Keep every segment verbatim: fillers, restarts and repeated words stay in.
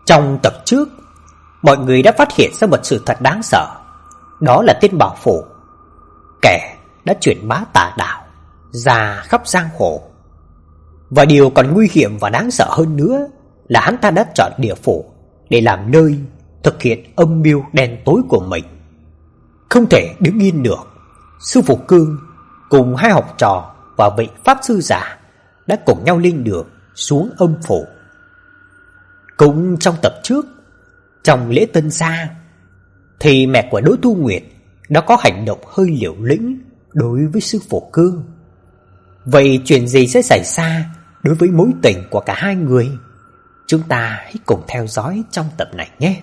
Trong tập trước, mọi người đã phát hiện ra một sự thật đáng sợ. Đó là tên Bảo Phủ, kẻ đã truyền bá tà đạo ra khắp giang hồ. Và điều còn nguy hiểm và đáng sợ hơn nữa là hắn ta đã chọn địa phủ để làm nơi thực hiện âm mưu đen tối của mình. Không thể đứng yên được, sư phụ Cương cùng hai học trò và vị pháp sư giả đã cùng nhau lên đường xuống âm phủ. Cũng trong tập trước, trong lễ tân gia, thì mẹ của Đỗ Thu Nguyệt đã có hành động hơi liều lĩnh đối với sư phụ Cương. Vậy chuyện gì sẽ xảy ra đối với mối tình của cả hai người? Chúng ta hãy cùng theo dõi trong tập này nhé.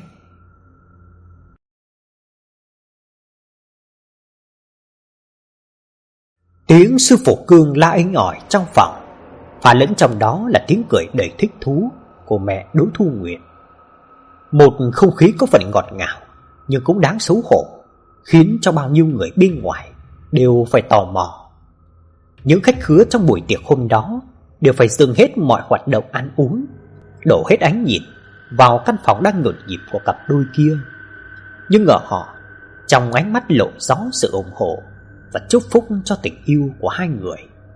Tiếng sư phụ Cương la inh ỏi trong phòng, pha lẫn trong đó là tiếng cười đầy thích thú của mẹ Đỗ Thu Nguyệt. Một không khí có phần ngọt ngào nhưng cũng đáng xấu hổ, khiến cho bao nhiêu người bên ngoài đều phải tò mò. Những khách khứa trong buổi tiệc hôm đó đều phải dừng hết mọi hoạt động ăn uống, đổ hết ánh nhìn vào căn phòng đang nhộn nhịp của cặp đôi kia. Nhưng ở họ, trong ánh mắt lộ rõ sự ủng hộ và chúc phúc cho tình yêu của hai người.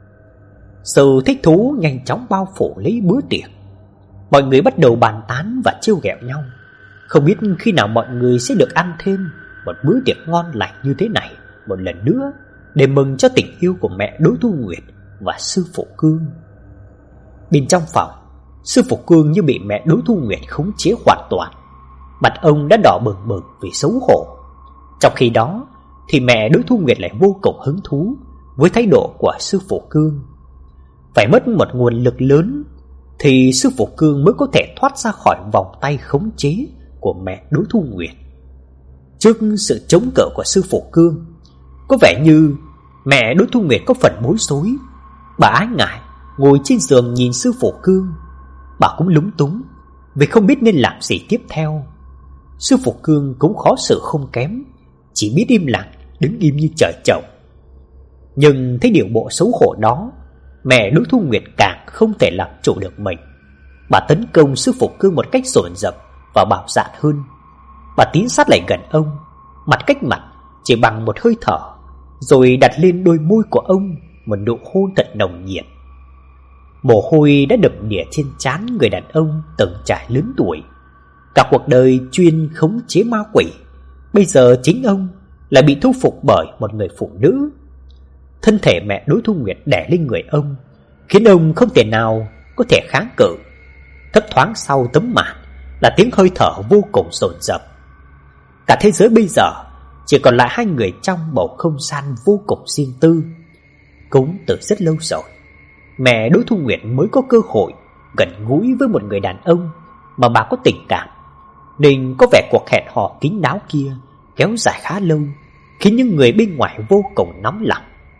Sự thích thú nhanh chóng bao phủ lấy bữa tiệc. Mọi người bắt đầu bàn tán và trêu ghẹo nhau, không biết khi nào mọi người sẽ được ăn thêm một bữa tiệc ngon lành như thế này một lần nữa, để mừng cho tình yêu của mẹ Đỗ Thu Nguyệt và sư phụ Cương. Bên trong phòng, sư phụ Cương như bị mẹ Đỗ Thu Nguyệt khống chế hoàn toàn. Mặt ông đã đỏ bừng bừng vì xấu hổ. Trong khi đó thì mẹ Đỗ Thu Nguyệt lại vô cùng hứng thú với thái độ của sư phụ Cương. Phải mất một nguồn lực lớn thì sư phụ Cương mới có thể thoát ra khỏi vòng tay khống chế của mẹ Đỗ Thu Nguyệt. Trước sự chống cự của sư phụ Cương, có vẻ như mẹ Đỗ Thu Nguyệt có phần bối rối. Bà ái ngại ngồi trên giường nhìn sư phụ Cương. Bà cũng lúng túng vì không biết nên làm gì tiếp theo. Sư phụ Cương cũng khó xử không kém, chỉ biết im lặng đứng im như trời trồng. Nhưng thấy điều bộ xấu hổ đó, mẹ Đỗ Thu Nguyệt càng không thể làm chủ được mình. Bà tấn công sư phụ Cương một cách dồn dập và bạo dạn hơn. Bà tiến sát lại gần ông, mặt cách mặt chỉ bằng một hơi thở, rồi đặt lên đôi môi của ông một nụ hôn thật nồng nhiệt. Mồ hôi đã đầm đìa trên trán người đàn ông từng trải lớn tuổi. Cả cuộc đời chuyên khống chế ma quỷ, bây giờ chính ông lại bị thu phục bởi một người phụ nữ. Thân thể mẹ Đỗ Thu Nguyệt đè lên người ông, khiến ông không thể nào có thể kháng cự. Thấp thoáng sau tấm màn là tiếng hơi thở vô cùng dồn dập. Cả thế giới bây giờ chỉ còn lại hai người trong bầu không gian vô cùng riêng tư. Cũng từ rất lâu rồi, mẹ Đỗ Thu Nguyệt mới có cơ hội gần gũi với một người đàn ông mà bà có tình cảm, nên có vẻ cuộc hẹn hò kín đáo kia kéo dài khá lâu, khiến những người bên ngoài vô cùng nóng lòng.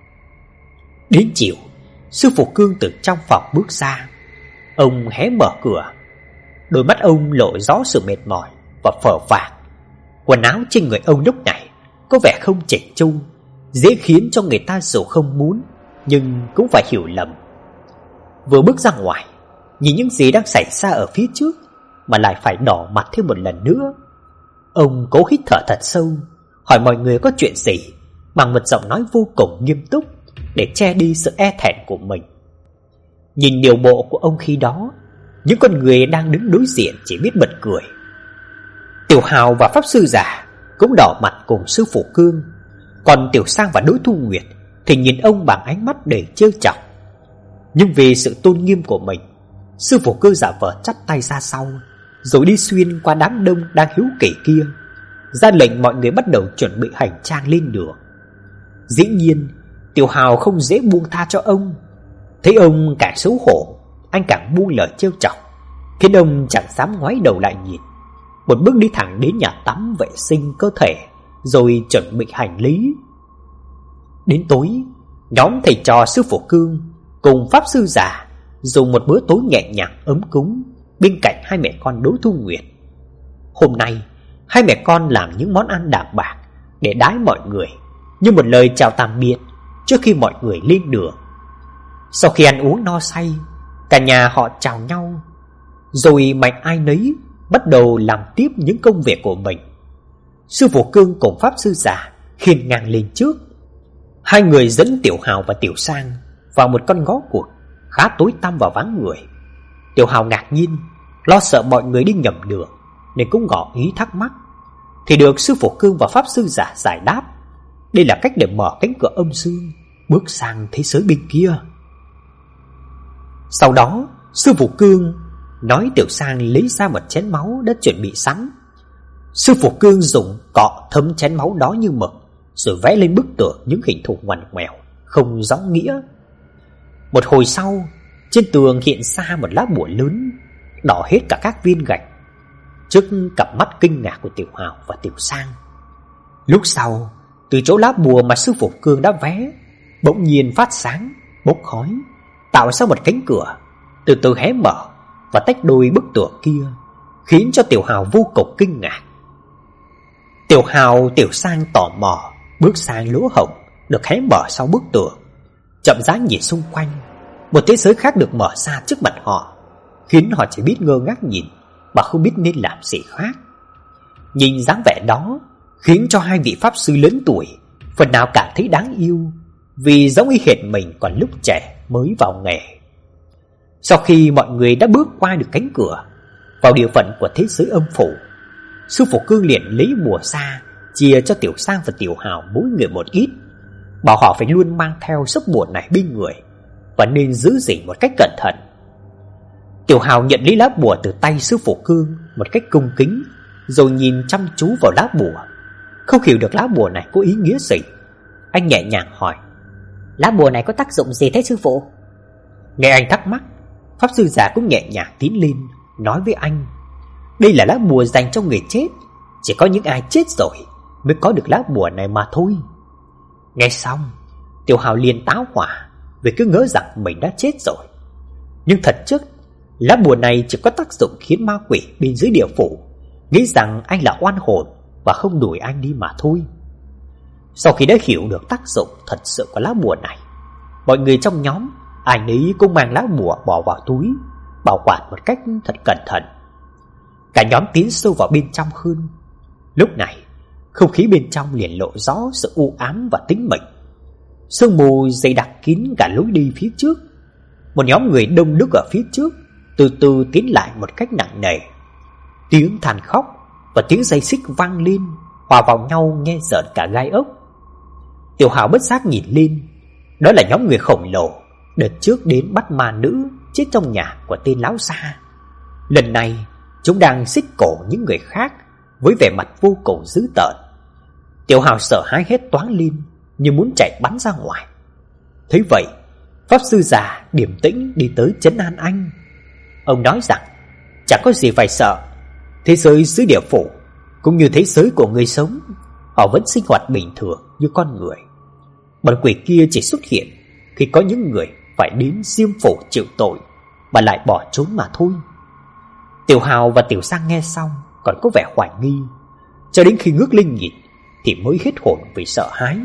Đến chiều, sư phụ Cương từ trong phòng bước ra. Ông hé mở cửa. Đôi mắt ông lộ rõ sự mệt mỏi và phờ phạc. Quần áo trên người ông lúc này có vẻ không chỉnh chu, dễ khiến cho người ta dù không muốn nhưng cũng phải hiểu lầm. Vừa bước ra ngoài, nhìn những gì đang xảy ra ở phía trước mà lại phải đỏ mặt thêm một lần nữa. Ông cố hít thở thật sâu, hỏi mọi người có chuyện gì bằng một giọng nói vô cùng nghiêm túc để che đi sự e thẹn của mình. Nhìn điều bộ của ông khi đó, những con người đang đứng đối diện chỉ biết bật cười. Tiểu Hào và pháp sư giả cũng đỏ mặt cùng sư phụ Cương, còn Tiểu Sang và Đỗ Thu Nguyệt thì nhìn ông bằng ánh mắt đầy trêu chọc. Nhưng vì sự tôn nghiêm của mình, sư phụ Cương giả vờ chắp tay ra sau, rồi đi xuyên qua đám đông đang hiếu kỳ kia, ra lệnh mọi người bắt đầu chuẩn bị hành trang lên đường. Dĩ nhiên Tiểu Hào không dễ buông tha cho ông. Thấy ông càng xấu hổ, anh càng buông lời trêu chọc, khiến ông chẳng dám ngoái đầu lại nhìn. Một bước đi thẳng đến nhà tắm vệ sinh cơ thể, rồi chuẩn bị hành lý. Đến tối, nhóm thầy trò sư phụ Cương cùng pháp sư giả dùng một bữa tối nhẹ nhàng ấm cúng bên cạnh hai mẹ con Đỗ Thu Nguyệt. Hôm nay, hai mẹ con làm những món ăn đạm bạc để đãi mọi người, như một lời chào tạm biệt trước khi mọi người lên đường. Sau khi ăn uống no say, cả nhà họ chào nhau, rồi mạnh ai nấy bắt đầu làm tiếp những công việc của mình. Sư phụ Cương cùng pháp sư già khiêng ngang lên trước. Hai người dẫn Tiểu Hào và Tiểu Sang vào một con ngõ cụt khá tối tăm và vắng người. Tiểu Hào ngạc nhiên, lo sợ mọi người đi nhầm đường nên cũng ngỏ ý thắc mắc, thì được sư phụ Cương và pháp sư giả giải đáp đây là cách để mở cánh cửa âm dương bước sang thế giới bên kia. Sau đó sư phụ Cương nói Tiểu Sang lấy ra một chén máu đã chuẩn bị sẵn. Sư phụ Cương dùng cọ thấm chén máu đó như mực, rồi vẽ lên bức tường những hình thù ngoằn ngoèo không rõ nghĩa. Một hồi sau, trên tường hiện ra một lá bùa lớn, đỏ hết cả các viên gạch, trước cặp mắt kinh ngạc của Tiểu Hào và Tiểu Sang. Lúc sau, từ chỗ lá bùa mà sư phụ Cương đã vẽ, bỗng nhiên phát sáng, bốc khói, tạo ra một cánh cửa, từ từ hé mở và tách đôi bức tường kia, khiến cho Tiểu Hào vô cùng kinh ngạc. Tiểu Hào, Tiểu Sang tò mò bước sang lỗ hổng được hé mở sau bức tường, chậm rãi nhìn xung quanh. Một thế giới khác được mở ra trước mặt họ, khiến họ chỉ biết ngơ ngác nhìn mà không biết nên làm gì khác. Nhìn dáng vẻ đó khiến cho hai vị pháp sư lớn tuổi phần nào cảm thấy đáng yêu, vì giống y hệt mình còn lúc trẻ mới vào nghề. Sau khi mọi người đã bước qua được cánh cửa vào địa phận của thế giới âm phủ, sư phụ Cương liền lấy bùa ra chia cho Tiểu Sang và Tiểu Hào mỗi người một ít, bảo họ phải luôn mang theo sấp bùa này bên người và nên giữ gìn một cách cẩn thận. Tiểu Hào nhận lấy lá bùa từ tay sư phụ Cương một cách cung kính, rồi nhìn chăm chú vào lá bùa, không hiểu được lá bùa này có ý nghĩa gì. Anh nhẹ nhàng hỏi: lá bùa này có tác dụng gì thế sư phụ? Nghe anh thắc mắc, pháp sư già cũng nhẹ nhàng tiến lên nói với anh: đây là lá bùa dành cho người chết, chỉ có những ai chết rồi mới có được lá bùa này mà thôi. Nghe xong, Tiểu Hào liền táo hỏa vì cứ ngỡ rằng mình đã chết rồi. Nhưng thật chất, lá bùa này chỉ có tác dụng khiến ma quỷ bên dưới địa phủ nghĩ rằng anh là oan hồn và không đuổi anh đi mà thôi. Sau khi đã hiểu được tác dụng thật sự của lá bùa này, mọi người trong nhóm ai nấy cũng mang lá bùa bỏ vào túi, bảo quản một cách thật cẩn thận. Cả nhóm tiến sâu vào bên trong hơn. Lúc này, không khí bên trong liền lộ rõ sự u ám và tĩnh mịch. Sương mù dày đặc kín cả lối đi phía trước. Một nhóm người đông đúc ở phía trước từ từ tiến lại một cách nặng nề. Tiếng than khóc và tiếng dây xích vang lên, hòa vào nhau nghe rợn cả gai ốc. Tiểu Hào bất giác nhìn lên, đó là nhóm người khổng lồ đợt trước đến bắt ma nữ chết trong nhà của tên lão xa. Lần này chúng đang xích cổ những người khác với vẻ mặt vô cùng dữ tợn. Tiểu Hào sợ hãi hét toáng lên như muốn chạy bắn ra ngoài. Thấy vậy, pháp sư già điềm tĩnh đi tới trấn an anh. Ông nói rằng chẳng có gì phải sợ, thế giới dưới địa phủ cũng như thế giới của người sống, họ vẫn sinh hoạt bình thường như con người. Bọn quỷ kia chỉ xuất hiện khi có những người phải đến diêm phủ chịu tội mà lại bỏ trốn mà thôi. Tiểu Hào và Tiểu Sang nghe xong còn có vẻ hoài nghi, cho đến khi ngước lên nhìn thì mới hết hồn vì sợ hãi.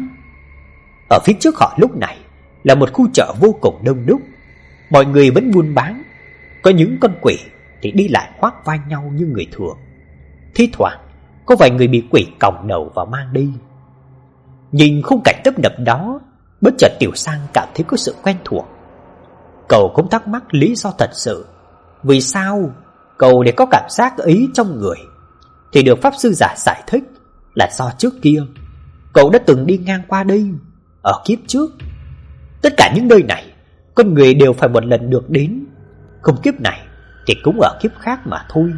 Ở phía trước họ lúc này là một khu chợ vô cùng đông đúc. Mọi người vẫn buôn bán, có những con quỷ thì đi lại khoác vai nhau như người thường. Thi thoảng có vài người bị quỷ còng đầu và mang đi. Nhìn khung cảnh tấp nập đó, bất chợt Tiểu Sang cảm thấy có sự quen thuộc. Cậu cũng thắc mắc lý do thật sự vì sao cậu lại có cảm giác ấy trong người, thì được pháp sư giả giải thích là do trước kia cậu đã từng đi ngang qua đây ở kiếp trước. Tất cả những nơi này con người đều phải một lần được đến, không kiếp này thì cũng ở kiếp khác mà thôi.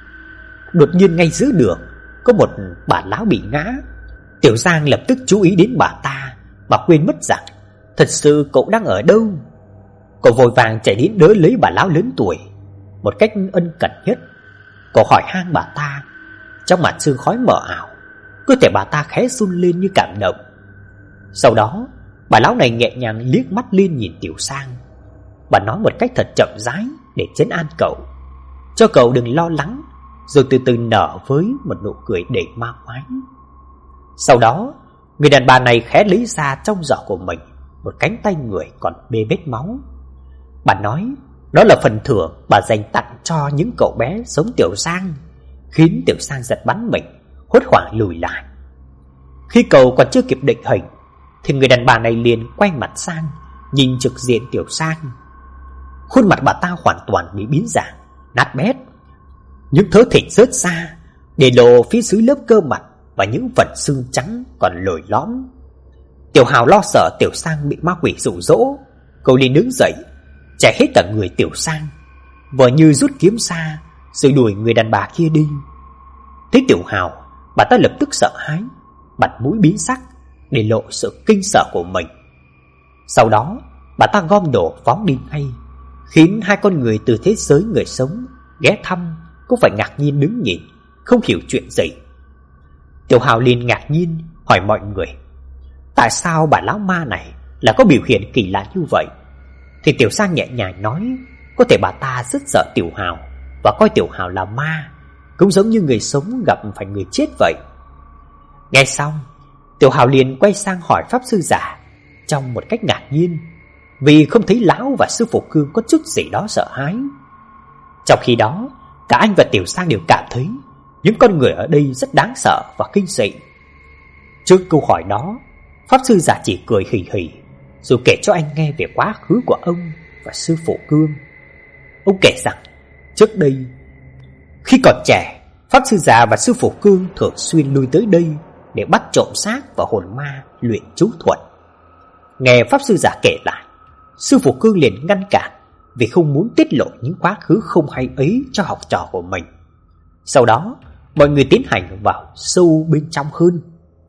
Đột nhiên ngay giữa đường có một bà lão bị ngã. Tiểu Giang lập tức chú ý đến bà ta mà quên mất rằng thật sự cậu đang ở đâu. Cậu vội vàng chạy đến đỡ lấy bà lão lớn tuổi một cách ân cần nhất. Cậu hỏi han bà ta. Trong màn sương khói mờ ảo, cơ thể bà ta khẽ run lên như cảm động. Sau đó bà lão này nhẹ nhàng liếc mắt lên nhìn Tiểu Sang. Bà nói một cách thật chậm rãi để trấn an cậu, cho cậu đừng lo lắng, rồi từ từ nở với một nụ cười đầy ma quái. Sau đó người đàn bà này khẽ lấy ra trong giỏ của mình một cánh tay người còn bê bết máu. Bà nói đó là phần thưởng bà dành tặng cho những cậu bé giống Tiểu Giang khiến Tiểu Sang giật bắn mình, hốt hoảng lùi lại. Khi cậu còn chưa kịp định hình thì người đàn bà này liền quay mặt sang, nhìn trực diện Tiểu Sang. Khuôn mặt bà ta hoàn toàn bị biến dạng, nát bét. Những thớ thịt rớt ra, để lộ phía dưới lớp cơ mặt và những phần xương trắng còn lồi lõm. Tiểu Hào lo sợ Tiểu Sang bị ma quỷ dụ dỗ, cậu liền đứng dậy, chạy hết cả người Tiểu Sang, vờ như rút kiếm ra rồi đuổi người đàn bà kia đi. Thấy Tiểu Hào, bà ta lập tức sợ hãi, mặt mũi biến sắc để lộ sự kinh sợ của mình. Sau đó bà ta gom đồ phóng đi ngay, khiến hai con người từ thế giới người sống ghé thăm cũng phải ngạc nhiên đứng nhìn, không hiểu chuyện gì. Tiểu Hào liền ngạc nhiên hỏi mọi người tại sao bà lão ma này là có biểu hiện kỳ lạ như vậy. Thì Tiểu Sang nhẹ nhàng nói có thể bà ta rất sợ Tiểu Hào và coi Tiểu Hào là ma, cũng giống như người sống gặp phải người chết vậy. Nghe xong, Tiểu Hào liền quay sang hỏi pháp sư già trong một cách ngạc nhiên, vì không thấy lão và sư phụ Cương có chút gì đó sợ hãi. Trong khi đó, cả anh và Tiểu Sang đều cảm thấy những con người ở đây rất đáng sợ và kinh dị. Trước câu hỏi đó, pháp sư già chỉ cười hì hì rồi kể cho anh nghe về quá khứ của ông và sư phụ Cương. Ông kể rằng trước đây, khi còn trẻ, pháp sư già và sư phụ Cương thường xuyên lui tới đây để bắt trộm xác và hồn ma luyện chú thuật. Nghe pháp sư già kể lại, sư phụ Cương liền ngăn cản vì không muốn tiết lộ những quá khứ không hay ấy cho học trò của mình. Sau đó, mọi người tiến hành vào sâu bên trong hơn.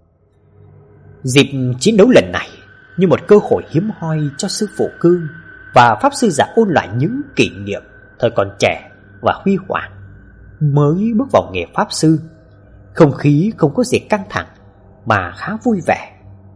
Dịp chiến đấu lần này như một cơ hội hiếm hoi cho sư phụ Cương và pháp sư giả ôn lại những kỷ niệm thời còn trẻ và huy hoàng. Mới bước vào nghề pháp sư, không khí không có gì căng thẳng mà khá vui vẻ.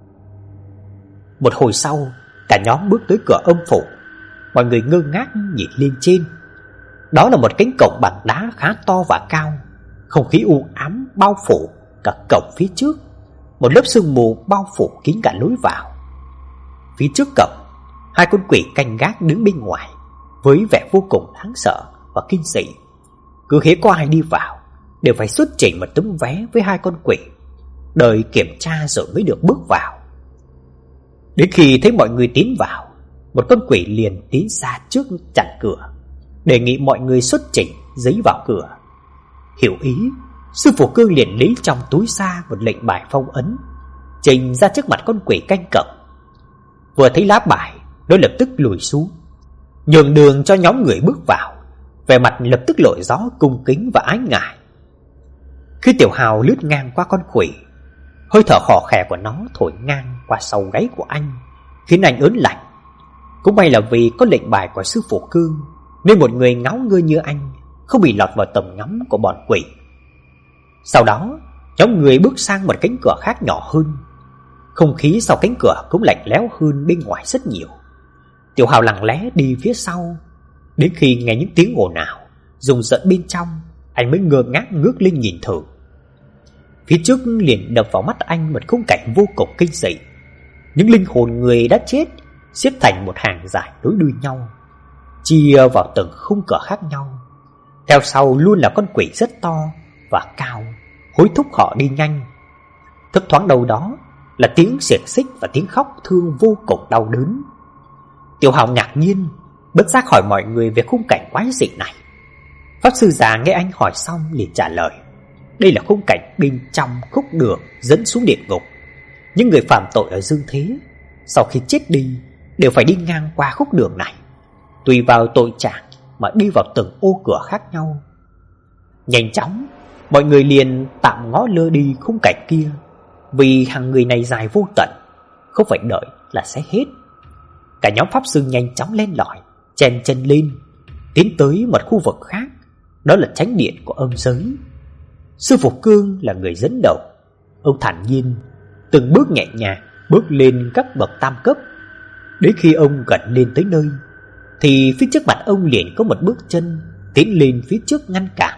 Một hồi sau, cả nhóm bước tới cửa âm phủ. Mọi người ngơ ngác nhìn lên trên. Đó là một cánh cổng bằng đá khá to và cao. Không khí u ám bao phủ cả cổng phía trước. Một lớp sương mù bao phủ kín cả lối vào. Phía trước cổng, hai con quỷ canh gác đứng bên ngoài với vẻ vô cùng đáng sợ và kinh dị. Cứ hễ có ai đi vào đều phải xuất trình một tấm vé với hai con quỷ, đợi kiểm tra rồi mới được bước vào. Đến khi thấy mọi người tiến vào, một con quỷ liền tiến ra trước chặn cửa, đề nghị mọi người xuất trình giấy vào cửa. Hiểu ý, sư phụ Cương liền lấy trong túi ra một lệnh bài phong ấn, trình ra trước mặt con quỷ canh cổng. Vừa thấy lá bài, nó lập tức lùi xuống, nhường đường cho nhóm người bước vào, vẻ mặt lập tức lộ rõ cung kính và ái ngại. Khi Tiểu Hào lướt ngang qua con quỷ, hơi thở khò khè của nó thổi ngang qua sau gáy của anh, khiến anh ớn lạnh. Cũng may là vì có lệnh bài của sư phụ Cương, nên một người ngáo ngơ như anh không bị lọt vào tầm ngắm của bọn quỷ. Sau đó, nhóm người bước sang một cánh cửa khác nhỏ hơn. Không khí sau cánh cửa cũng lạnh lẽo hơn bên ngoài rất nhiều. Tiểu Hào lặng lẽ đi phía sau, đến khi nghe những tiếng ồn ào rùng rợn bên trong, anh mới ngơ ngác ngước lên nhìn thử. Phía trước liền đập vào mắt anh một khung cảnh vô cùng kinh dị. Những linh hồn người đã chết xếp thành một hàng dài nối đuôi nhau, chia vào từng khung cửa khác nhau. Theo sau luôn là con quỷ rất to và cao, hối thúc họ đi nhanh. Thấp thoáng đâu đó là tiếng xiềng xích và tiếng khóc thương vô cùng đau đớn. Tiểu Hào ngạc nhiên, bất giác hỏi mọi người về khung cảnh quái dị này. Pháp sư già nghe anh hỏi xong liền trả lời, đây là khung cảnh bên trong khúc đường dẫn xuống địa ngục. Những người phạm tội ở dương thế sau khi chết đi đều phải đi ngang qua khúc đường này, tùy vào tội trạng mà đi vào từng ô cửa khác nhau. Nhanh chóng, mọi người liền tạm ngó lơ đi khung cảnh kia, vì hàng người này dài vô tận, không phải đợi là sẽ hết. Cả nhóm pháp sư nhanh chóng len lỏi, chen chân lên, tiến tới một khu vực khác, đó là chánh điện của âm giới. Sư phụ Cương là người dẫn đầu. Ông thản nhiên, từng bước nhẹ nhàng bước lên các bậc tam cấp. Đến khi ông gần lên tới nơi, thì phía trước mặt ông liền có một bước chân tiến lên phía trước ngăn cản.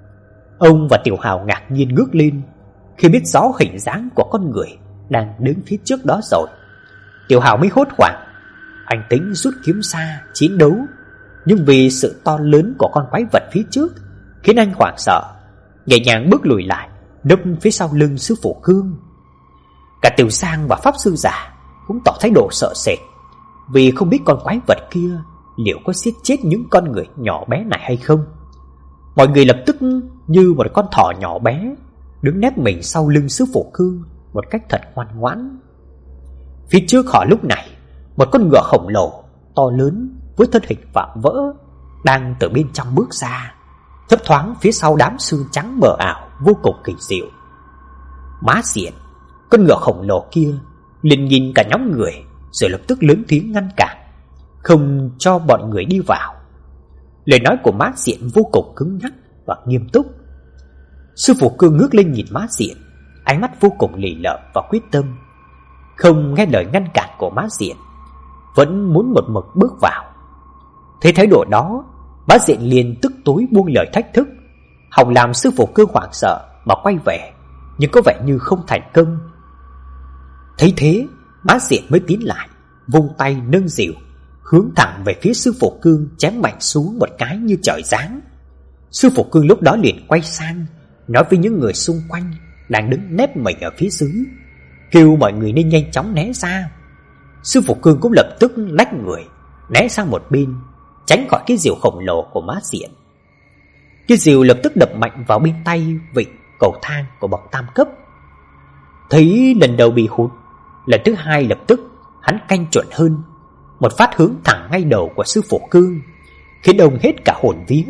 Ông và Tiểu Hào ngạc nhiên ngước lên khi biết rõ hình dáng của con người đang đứng phía trước đó rồi. Tiểu Hào mới hốt hoảng. Anh tính rút kiếm ra chiến đấu, nhưng vì sự to lớn của con quái vật phía trước khiến anh hoảng sợ, nhẹ nhàng bước lùi lại, nấp phía sau lưng sư phụ Cương. Cả Tiểu Giang và pháp sư già cũng tỏ thái độ sợ sệt, vì không biết con quái vật kia liệu có giết chết những con người nhỏ bé này hay không. Mọi người lập tức như một con thỏ nhỏ bé đứng nép mình sau lưng sư phụ Cương một cách thật ngoan ngoãn. Phía trước họ lúc này, một con ngựa khổng lồ to lớn với thân hình vạm vỡ đang từ bên trong bước ra, thấp thoáng phía sau đám xương trắng mờ ảo vô cùng kỳ diệu. Má Diện, con ngựa khổng lồ kia liền nhìn cả nhóm người, rồi lập tức lớn tiếng ngăn cản, không cho bọn người đi vào. Lời nói của Má Diện vô cùng cứng nhắc và nghiêm túc. Sư phụ Cương ngước lên nhìn Má Diện, ánh mắt vô cùng lì lợm và quyết tâm, không nghe lời ngăn cản của Má Diện, vẫn muốn một mực bước vào. Thấy thái độ đó, Má Diện liền tức tối buông lời thách thức, hòng làm sư phụ Cương hoảng sợ mà quay về, nhưng có vẻ như không thành công. Thấy thế, Má Diện mới tiến lại, vung tay nâng dìu, hướng thẳng về phía sư phụ Cương chém mạnh xuống một cái như trời giáng. Sư phụ Cương lúc đó liền quay sang, nói với những người xung quanh đang đứng nép mình ở phía dưới, kêu mọi người nên nhanh chóng né ra. Sư phụ Cương cũng lập tức lách người né sang một bên, tránh khỏi cái diều khổng lồ của Má Diện. Cái diều lập tức đập mạnh vào bên tay vịnh cầu thang của bậc tam cấp. Thấy lần đầu bị hụt, lần thứ hai lập tức hắn canh chuẩn hơn, một phát hướng thẳng ngay đầu của sư phụ Cương, khiến ông hết cả hồn vía.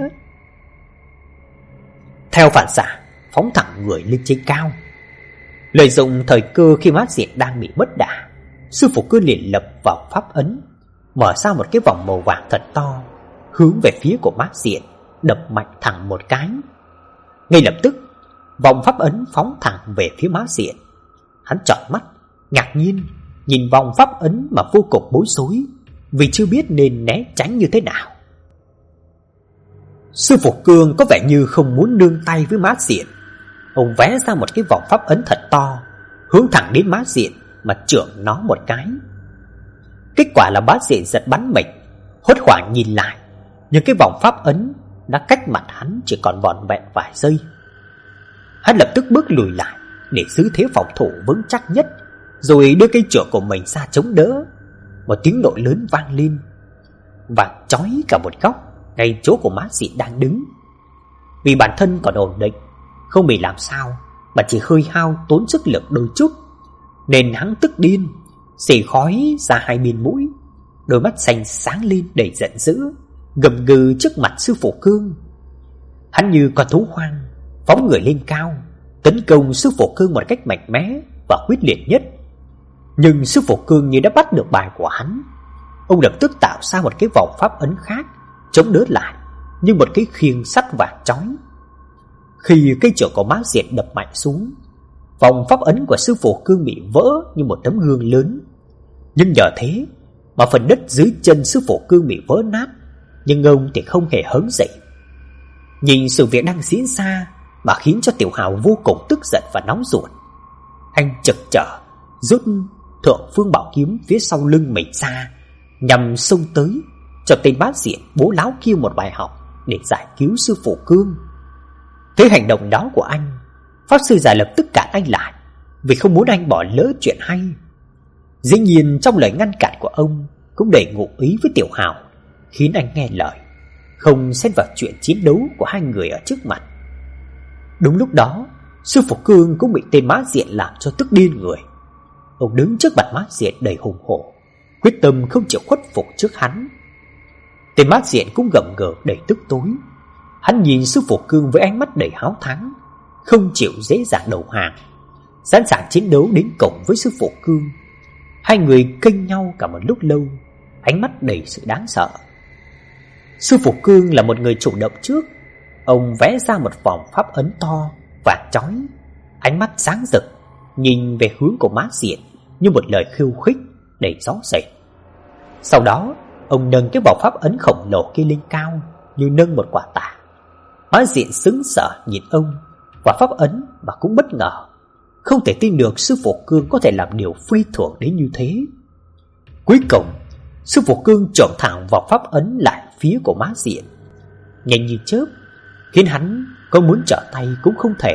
Theo phản xạ, phóng thẳng người lên trên cao. Lợi dụng thời cơ khi Má Diện đang bị mất đà, sư phụ Cương liền lập vào pháp ấn, mở ra một cái vòng màu vàng thật to, hướng về phía của Má Diện, đập mạnh thẳng một cái. Ngay lập tức, vòng pháp ấn phóng thẳng về phía Má Diện. Hắn trợn mắt, ngạc nhiên nhìn vòng pháp ấn mà vô cùng bối rối, vì chưa biết nên né tránh như thế nào. Sư phụ Cương có vẻ như không muốn nương tay với Má Diện. Ông vẽ ra một cái vòng pháp ấn thật to, hướng thẳng đến Má Diện mà chưởng nó một cái. Kết quả là Má Diện giật bắn mình, hốt hoảng nhìn lại, nhưng cái vòng pháp ấn đã cách mặt hắn chỉ còn vỏn vẹn vài giây. Hắn lập tức bước lùi lại để giữ thế phòng thủ vững chắc nhất, rồi đưa cây chưởng của mình ra chống đỡ. Một tiếng nổ lớn vang lên, vang chói cả một góc ngay chỗ của Má Diện đang đứng. Vì bản thân còn ổn định, không bị làm sao, mà chỉ hơi hao tốn sức lực đôi chút, nên hắn tức điên, xì khói ra hai bên mũi, đôi mắt xanh sáng lên đầy giận dữ, gầm gừ trước mặt sư phụ Cương. Hắn như con thú hoang phóng người lên cao, tấn công sư phụ Cương một cách mạnh mẽ và quyết liệt nhất. Nhưng sư phụ Cương như đã bắt được bài của hắn. Ông lập tức tạo ra một cái vòng pháp ấn khác chống đỡ lại, như một cái khiên sắt vàng chói. Khi cây chưởng của Má Diện đập mạnh xuống, vòng pháp ấn của sư phụ Cương bị vỡ như một tấm gương lớn. Nhưng nhờ thế mà phần đất dưới chân sư phụ Cương bị vỡ nát, nhưng ông thì không hề hớn dậy. Nhìn sự việc đang diễn ra mà khiến cho Tiểu Hào vô cùng tức giận và nóng ruột. Anh chực chở rút Thượng Phương Bảo kiếm phía sau lưng mình ra, nhằm xông tới cho tên Má Diện bố láo kia một bài học để giải cứu sư phụ Cương. Thế hành động đó của anh, pháp sư già lập tức cản anh lại, vì không muốn anh bỏ lỡ chuyện hay. Dĩ nhiên trong lời ngăn cản của ông cũng đầy ngụ ý với Tiểu Hào, khiến anh nghe lời, không xen vào chuyện chiến đấu của hai người ở trước mặt. Đúng lúc đó, sư phụ Cương cũng bị tên Má Diện làm cho tức điên người. Ông đứng trước mặt Má Diện đầy hùng hổ, quyết tâm không chịu khuất phục trước hắn. Tên Má Diện cũng gầm gừ đầy tức tối. Hắn nhìn sư phụ Cương với ánh mắt đầy háo thắng, không chịu dễ dàng đầu hàng, sẵn sàng chiến đấu đến cùng với sư phụ Cương. Hai người kênh nhau cả một lúc lâu, ánh mắt đầy sự đáng sợ. Sư phụ Cương là một người chủ động trước. Ông vẽ ra một vòng pháp ấn to và chói, ánh mắt sáng rực nhìn về hướng của Má Diện như một lời khiêu khích đầy rõ rệt. Sau đó ông nâng cái vòng pháp ấn khổng lồ kia lên cao như nâng một quả tạ. Má Diện sững sờ nhìn ông và pháp ấn mà cũng bất ngờ, không thể tin được sư phụ Cương có thể làm điều phi thường đến như thế. Cuối cùng sư phụ Cương chộp thẳng vào pháp ấn lại phía của Má Diện, nhanh như chớp, khiến hắn có muốn trở tay cũng không thể.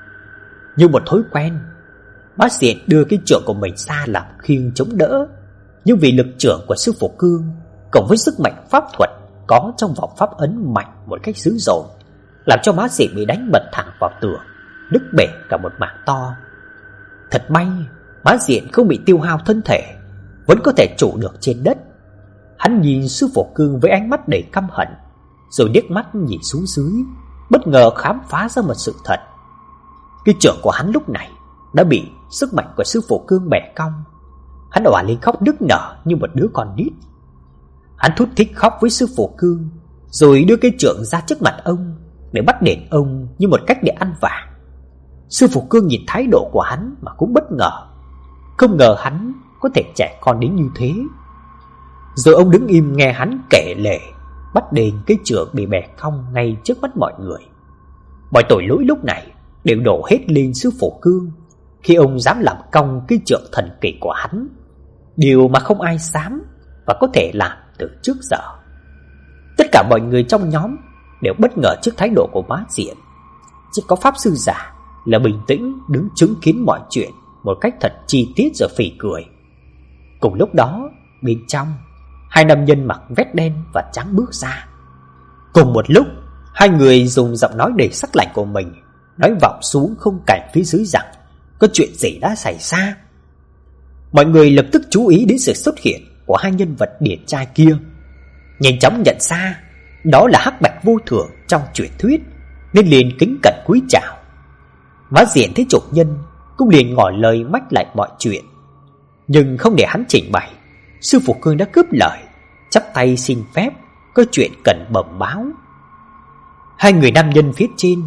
Như một thói quen, Bá Diện đưa cái trượng của mình ra làm khiêng chống đỡ, nhưng vì lực trượng của sư phụ Cương cộng với sức mạnh pháp thuật có trong vòng pháp ấn mạnh một cách dữ dội, làm cho Bá Diện bị đánh bật thẳng vào tường, đứt bể cả một mảng to. Thật may Bá Diện không bị tiêu hao thân thể, vẫn có thể trụ được trên đất. Hắn nhìn sư phụ Cương với ánh mắt đầy căm hận, rồi liếc mắt nhìn xuống dưới, bất ngờ khám phá ra một sự thật. Cái trượng của hắn lúc này đã bị sức mạnh của sư phụ Cương bẻ cong. Hắn òa lên khóc nức nở như một đứa con nít. Hắn thút thít khóc với sư phụ Cương, rồi đưa cái trượng ra trước mặt ông để bắt đền ông như một cách để ăn vạ. Sư phụ Cương nhìn thái độ của hắn mà cũng bất ngờ, không ngờ hắn có thể trẻ con đến như thế. Rồi ông đứng im nghe hắn kể lể bắt đền cái trượng bị bẻ cong ngay trước mắt mọi người. Mọi tội lỗi lúc này đều đổ hết lên sư phụ Cương khi ông dám làm cong cái trượng thần kỳ của hắn, điều mà không ai dám và có thể làm từ trước giờ. Tất cả mọi người trong nhóm đều bất ngờ trước thái độ của Bá Diện. Chỉ có pháp sư già là bình tĩnh đứng chứng kiến mọi chuyện một cách thật chi tiết rồi phì cười. Cùng lúc đó, bên trong, hai nam nhân mặc vest đen và trắng bước ra. Cùng một lúc, hai người dùng giọng nói đầy sắc lạnh của mình nói vọng xuống không cảnh phía dưới rằng có chuyện gì đã xảy ra. Mọi người lập tức chú ý đến sự xuất hiện của hai nhân vật điển trai kia, nhanh chóng nhận ra đó là Hắc Bạch Vô Thường trong truyền thuyết, nên liền kính cẩn cúi chào. Bá Diện thấy chủ nhân cũng liền ngỏ lời mách lại mọi chuyện, nhưng không để hắn trình bày, sư phụ Cương đã cướp lời, chắp tay xin phép có chuyện cần bẩm báo. Hai người nam nhân phía trên,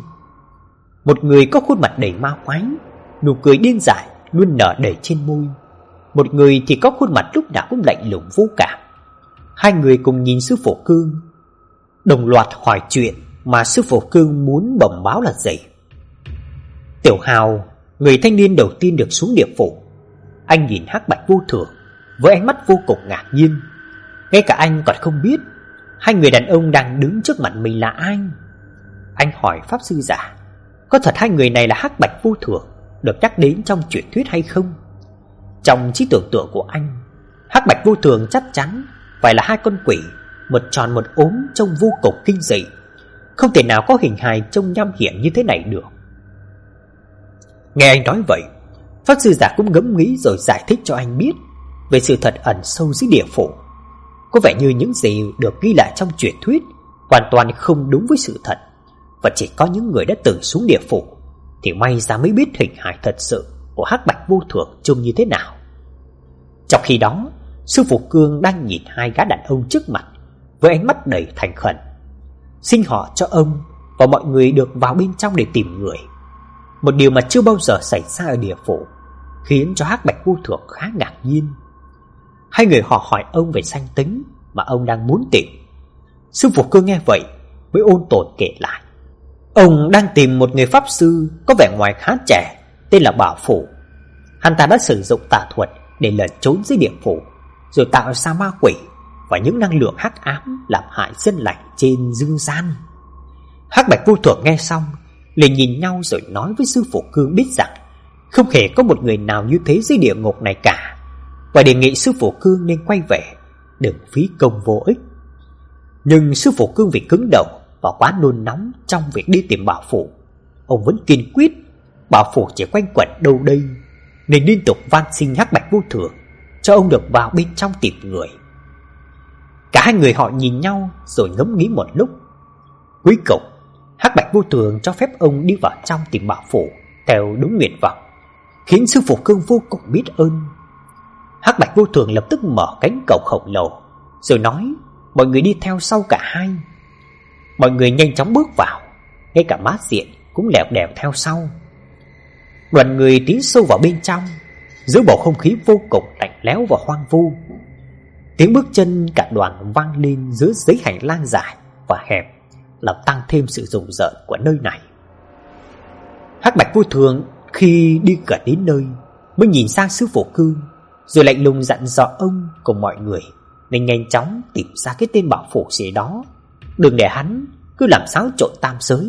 một người có khuôn mặt đầy ma quái, nụ cười điên dại luôn nở đầy trên môi, một người thì có khuôn mặt lúc nào cũng lạnh lùng vô cảm. Hai người cùng nhìn sư phụ Cương, đồng loạt hỏi chuyện mà sư phụ Cương muốn bẩm báo là gì. Tiểu Hào, người thanh niên đầu tiên được xuống địa phủ, anh nhìn Hắc Bạch Vô Thường với ánh mắt vô cùng ngạc nhiên. Ngay cả anh còn không biết hai người đàn ông đang đứng trước mặt mình là ai. Anh hỏi pháp sư giả, có thật hai người này là Hắc Bạch Vô Thường được nhắc đến trong truyền thuyết hay không? Trong trí tưởng tượng của anh, Hắc Bạch Vô Thường chắc chắn phải là hai con quỷ, một tròn một ốm trông vô cùng kinh dị, không thể nào có hình hài trông nham hiểm như thế này được. Nghe anh nói vậy, pháp sư giả cũng ngẫm nghĩ rồi giải thích cho anh biết về sự thật ẩn sâu dưới địa phủ. Có vẻ như những gì được ghi lại trong truyền thuyết hoàn toàn không đúng với sự thật, và chỉ có những người đã từng xuống địa phủ thì may ra mới biết hình hài thật sự của Hắc Bạch Vô Thường trông như thế nào. Trong khi đó, sư phụ Cương đang nhìn hai gã đàn ông trước mặt với ánh mắt đầy thành khẩn, xin họ cho ông và mọi người được vào bên trong để tìm người, một điều mà chưa bao giờ xảy ra ở địa phủ, khiến cho Hắc Bạch Vô Thường khá ngạc nhiên. Hai người họ hỏi ông về danh tính mà ông đang muốn tìm. Sư phụ Cương nghe vậy mới ôn tồn kể lại, ông đang tìm một người pháp sư có vẻ ngoài khá trẻ, tên là Bảo Phủ. Hắn ta đã sử dụng tà thuật để lẩn trốn dưới địa phủ, rồi tạo ra ma quỷ và những năng lượng hắc ám làm hại dân lành trên dương gian. Hắc Bạch Vô Thường nghe xong liền nhìn nhau rồi nói với sư phụ Cương biết rằng không hề có một người nào như thế dưới địa ngục này cả, và đề nghị sư phụ Cương nên quay về, đừng phí công vô ích. Nhưng sư phụ Cương vì cứng đầu và quá nôn nóng trong việc đi tìm Bảo Phủ, ông vẫn kiên quyết Bảo Phủ chỉ quanh quẩn đâu đây, nên liên tục van xin Hắc Bạch Vô Thường cho ông được vào bên trong tìm người. Cả hai người họ nhìn nhau rồi ngẫm nghĩ một lúc. Cuối cùng Hắc Bạch Vô Thường cho phép ông đi vào trong tìm Bảo Phủ theo đúng nguyện vọng, khiến sư phụ Cương vô cùng biết ơn. Hắc Bạch Vô Thường lập tức mở cánh cổng khổng lồ rồi nói mọi người đi theo sau cả hai. Mọi người nhanh chóng bước vào, ngay cả Bá Diện cũng lèo đèo theo sau. Đoàn người tiến sâu vào bên trong, giữa bầu không khí vô cùng lạnh lẽo và hoang vu. Tiếng bước chân cả đoàn vang lên giữa dãy hành lang dài và hẹp, làm tăng thêm sự rùng rợn của nơi này. Hắc Bạch Vô Thường khi đi gần đến nơi mới nhìn sang sư phụ Cương, rồi lạnh lùng dặn dò ông cùng mọi người nên nhanh chóng tìm ra cái tên Bảo Phủ gì đó, đừng để hắn cứ làm xáo trộn tam giới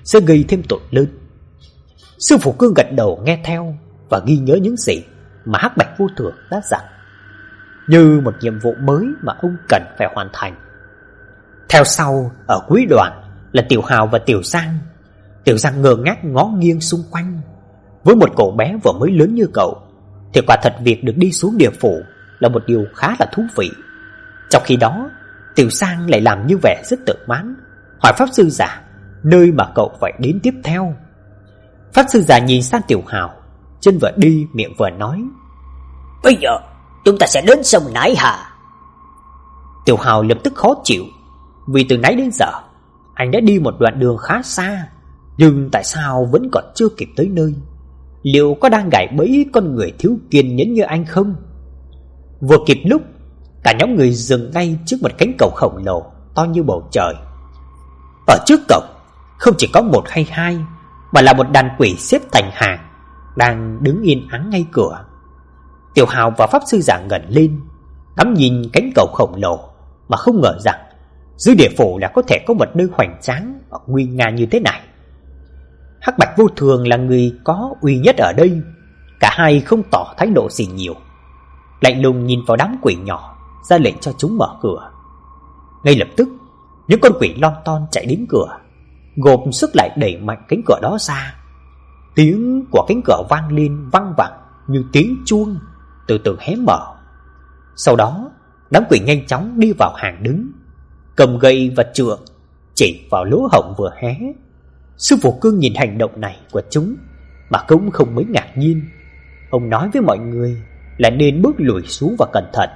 sẽ gây thêm tội lớn. Sư phụ Cương gật đầu nghe theo và ghi nhớ những gì mà Hắc Bạch Vô Thường đã dặn, như một nhiệm vụ mới mà ông cần phải hoàn thành. Theo sau ở cuối đoạn là Tiểu Hào và Tiểu Giang. Tiểu Giang ngơ ngác ngó nghiêng xung quanh. Với một cậu bé vừa mới lớn như cậu thì quả thật việc được đi xuống địa phủ là một điều khá là thú vị. Trong khi đó, Tiểu Giang lại làm như vẻ rất tự mãn, hỏi pháp sư già nơi mà cậu phải đến tiếp theo. Pháp sư già nhìn sang Tiểu Hào, chân vừa đi miệng vừa nói: Bây giờ chúng ta sẽ đến sông Nải Hà. Tiểu Hào lập tức khó chịu, vì từ nãy đến giờ anh đã đi một đoạn đường khá xa, nhưng tại sao vẫn còn chưa kịp tới nơi? Liệu có đang gài bẫy con người thiếu kiên nhẫn như anh không? Vừa kịp lúc, cả nhóm người dừng ngay trước một cánh cổng khổng lồ to như bầu trời. Ở trước cổng không chỉ có một hay hai, mà là một đàn quỷ xếp thành hàng đang đứng yên ắng ngay cửa. Tiểu Hào và pháp sư giả ngẩng lên ngắm nhìn cánh cổng khổng lồ, mà không ngờ rằng dưới địa phủ là có thể có một nơi hoành tráng và nguy nga như thế này. Hắc Bạch Vô Thường là người có uy nhất ở đây. Cả hai không tỏ thái độ gì nhiều, lạnh lùng nhìn vào đám quỷ nhỏ, ra lệnh cho chúng mở cửa. Ngay lập tức, những con quỷ lon ton chạy đến cửa, gộp sức lại đẩy mạnh cánh cửa đó ra. Tiếng của cánh cửa vang lên văng vẳng như tiếng chuông, từ từ hé mở. Sau đó, đám quỷ nhanh chóng đi vào hàng đứng, cầm gậy và trượng chỉ vào lỗ hổng vừa hé. Sư phụ Cương nhìn hành động này của chúng mà cũng không mấy ngạc nhiên. Ông nói với mọi người là nên bước lùi xuống và cẩn thận.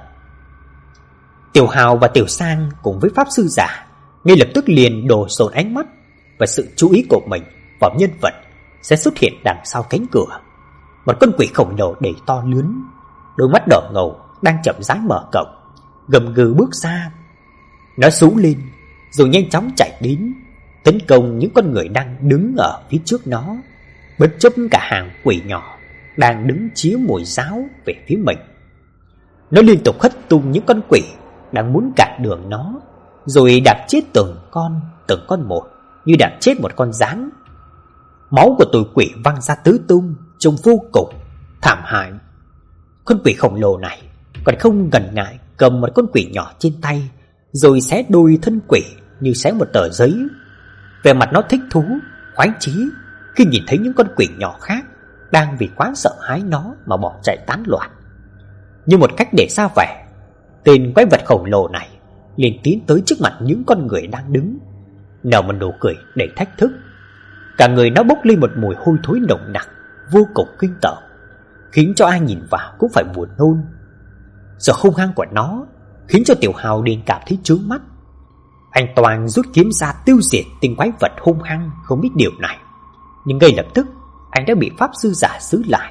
Tiểu Hào và Tiểu Sang cùng với pháp sư giả ngay lập tức liền đổ dồn ánh mắt và sự chú ý của mình vào nhân vật sẽ xuất hiện đằng sau cánh cửa. Một con quỷ khổng lồ đầy to lớn, đôi mắt đỏ ngầu đang chậm rãi mở cổng, gầm gừ bước ra. Nó xú lên rồi nhanh chóng chạy đến, tấn công những con người đang đứng ở phía trước nó, bất chấp cả hàng quỷ nhỏ đang đứng chĩa mồi giáo về phía mình. Nó liên tục hất tung những con quỷ đang muốn cản đường nó, rồi đạp chết từng con từng con một, như đạp chết một con gián. Máu của tụi quỷ văng ra tứ tung, trông vô cùng thảm hại. Con quỷ khổng lồ này còn không ngần ngại cầm một con quỷ nhỏ trên tay, rồi xé đôi thân quỷ như xé một tờ giấy. Về mặt nó thích thú, khoái chí khi nhìn thấy những con quỷ nhỏ khác đang vì quá sợ hãi nó mà bỏ chạy tán loạn. Như một cách để ra vẻ, tên quái vật khổng lồ này liền tiến tới trước mặt những con người đang đứng, nở một nụ cười đầy thách thức. Cả người nó bốc lên một mùi hôi thối nồng nặc vô cùng kinh tởm, khiến cho ai nhìn vào cũng phải buồn nôn. Sự hung hăng của nó khiến cho Tiểu Hào liền cảm thấy chướng mắt. Anh toàn rút kiếm ra tiêu diệt tên quái vật hung hăng không biết điều này, nhưng ngay lập tức anh đã bị pháp sư giả giữ lại.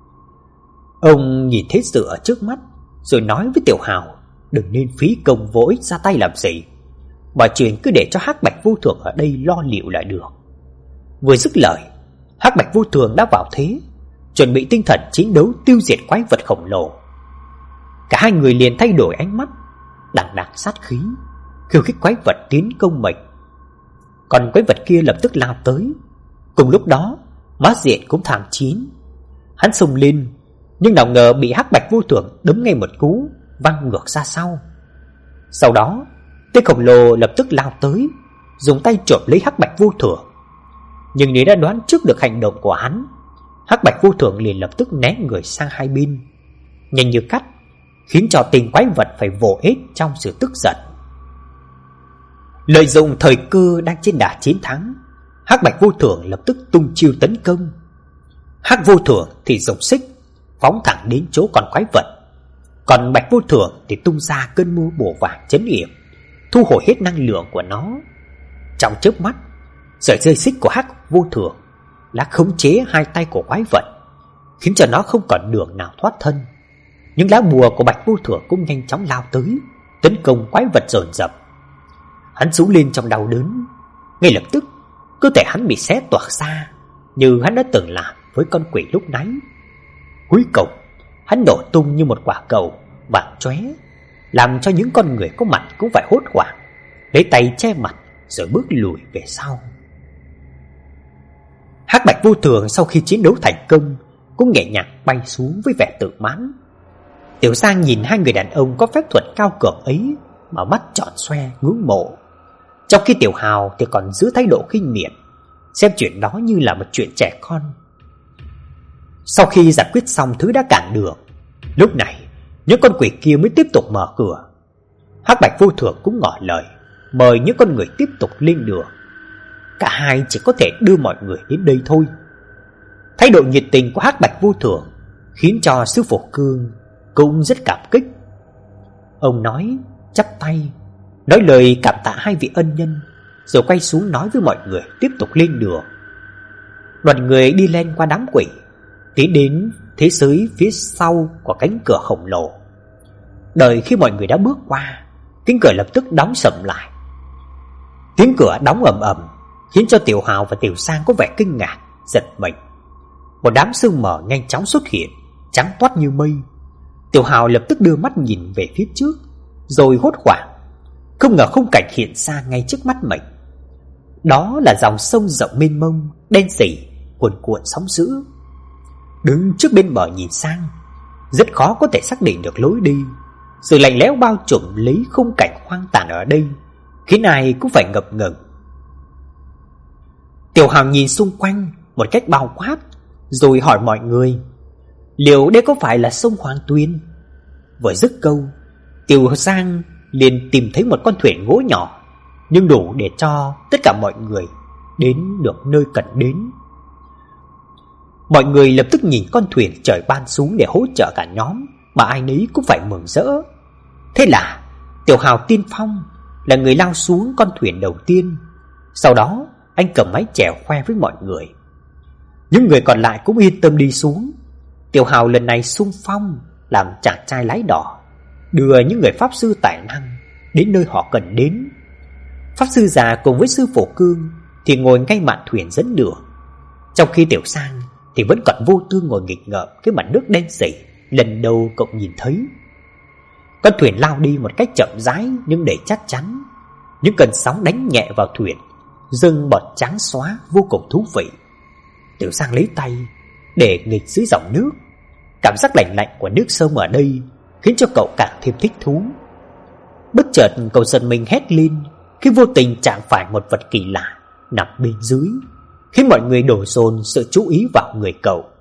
Ông nhìn thấy sự ở trước mắt, rồi nói với Tiểu Hào đừng nên phí công vô ích ra tay làm gì, mọi chuyện cứ để cho Hắc Bạch Vô Thường ở đây lo liệu lại được. Vừa dứt lời, Hắc Bạch Vô Thường đã vào thế, chuẩn bị tinh thần chiến đấu tiêu diệt quái vật khổng lồ. Cả hai người liền thay đổi ánh mắt, đằng đằng sát khí, khiêu khích quái vật tiến công mình. Còn quái vật kia lập tức lao tới. Cùng lúc đó, Mã Diện cũng tham chiến. Hắn xông lên, nhưng nào ngờ bị Hắc Bạch Vô Thường đấm ngay một cú, văng ngược ra sau. Sau đó, tên khổng lồ lập tức lao tới, dùng tay chộp lấy Hắc Bạch Vô Thường. Nhưng nếu đã đoán trước được hành động của hắn, Hắc Bạch Vô Thường liền lập tức né người sang hai bên, nhanh như cắt, khiến cho tên quái vật phải vồ hết trong sự tức giận. Lợi dụng thời cơ đang trên đà chiến thắng, Hắc Bạch Vô Thường lập tức tung chiêu tấn công. Hắc Vô Thường thì dùng xích phóng thẳng đến chỗ con quái vật, còn Bạch Vô Thường thì tung ra cơn mưa bùa vàng chấn yểm, thu hồi hết năng lượng của nó. Trong chớp mắt, sợi dây xích của Hắc Vô Thường đã khống chế hai tay của quái vật, khiến cho nó không còn đường nào thoát thân. Những lá bùa của Bạch Vô Thường cũng nhanh chóng lao tới, tấn công quái vật dồn dập. Hắn rú lên trong đau đớn. Ngay lập tức, cơ thể hắn bị xé toạc ra, như hắn đã từng làm với con quỷ lúc nãy. Cuối cùng, hắn nổ tung như một quả cầu vàng chóe, làm cho những con người có mặt cũng phải hốt hoảng, lấy tay che mặt rồi bước lùi về sau. Hắc Bạch Vô Thường sau khi chiến đấu thành công cũng nhẹ nhàng bay xuống với vẻ tự mãn. Tiểu Giang nhìn hai người đàn ông có phép thuật cao cường ấy mà mắt tròn xoe ngưỡng mộ, trong khi Tiểu Hào thì còn giữ thái độ khinh miệt, xem chuyện đó như là một chuyện trẻ con. Sau khi giải quyết xong thứ đã cản đường, lúc này những con quỷ kia mới tiếp tục mở cửa. Hắc Bạch Vô Thường cũng ngỏ lời mời những con người tiếp tục lên đường. Cả hai chỉ có thể đưa mọi người đến đây thôi. Thái độ nhiệt tình của Hắc Bạch Vô Thường khiến cho sư phụ Cương cũng rất cảm kích. Ông nói chắp tay, nói lời cảm tạ hai vị ân nhân, rồi quay xuống nói với mọi người tiếp tục lên đường. Đoàn người đi lên qua đám quỷ, tiến đến thế giới phía sau của cánh cửa khổng lồ. Đợi khi mọi người đã bước qua, cánh cửa lập tức đóng sầm lại. Tiếng cửa đóng ầm ầm khiến cho Tiểu Hào và Tiểu Sang có vẻ kinh ngạc, giật mình. Một đám sương mờ nhanh chóng xuất hiện, trắng toát như mây. Tiểu Hào lập tức đưa mắt nhìn về phía trước, rồi hốt hoảng, không ngờ khung cảnh hiện ra ngay trước mắt mình. Đó là dòng sông rộng mênh mông, đen sì, cuồn cuộn sóng dữ. Đứng trước bên bờ nhìn sang, rất khó có thể xác định được lối đi. Sự lạnh lẽo bao trùm lấy khung cảnh hoang tàn ở đây, khiến ai cũng phải ngập ngừng. Tiểu Hào nhìn xung quanh một cách bao quát, rồi hỏi mọi người liệu đây có phải là sông Hoàng Tuyền. Vừa dứt câu, Tiểu Giang liền tìm thấy một con thuyền gỗ nhỏ, nhưng đủ để cho tất cả mọi người đến được nơi cần đến. Mọi người lập tức nhìn con thuyền trời ban xuống để hỗ trợ cả nhóm, mà ai nấy cũng phải mừng rỡ. Thế là Tiểu Hào tiên phong là người lao xuống con thuyền đầu tiên. Sau đó anh cầm mái chèo khoe với mọi người. Những người còn lại cũng yên tâm đi xuống. Tiểu Hào lần này xung phong làm chàng trai lái đò, đưa những người pháp sư tài năng đến nơi họ cần đến. Pháp sư già cùng với sư phụ Cương thì ngồi ngay mạn thuyền dẫn đường, trong khi Tiểu Sang thì vẫn còn vô tư ngồi nghịch ngợm cái mặt nước đen sì lần đầu cậu nhìn thấy. Con thuyền lao đi một cách chậm rãi nhưng đầy chắc chắn. Những cơn sóng đánh nhẹ vào thuyền, dâng bọt trắng xóa vô cùng thú vị. Tiểu Sang lấy tay để nghịch dưới dòng nước. Cảm giác lạnh lạnh của nước sông ở đây khiến cho cậu càng thêm thích thú. Bất chợt cậu giật mình hét lên khi vô tình chạm phải một vật kỳ lạ nằm bên dưới, khiến mọi người đổ dồn sự chú ý vào người cậu.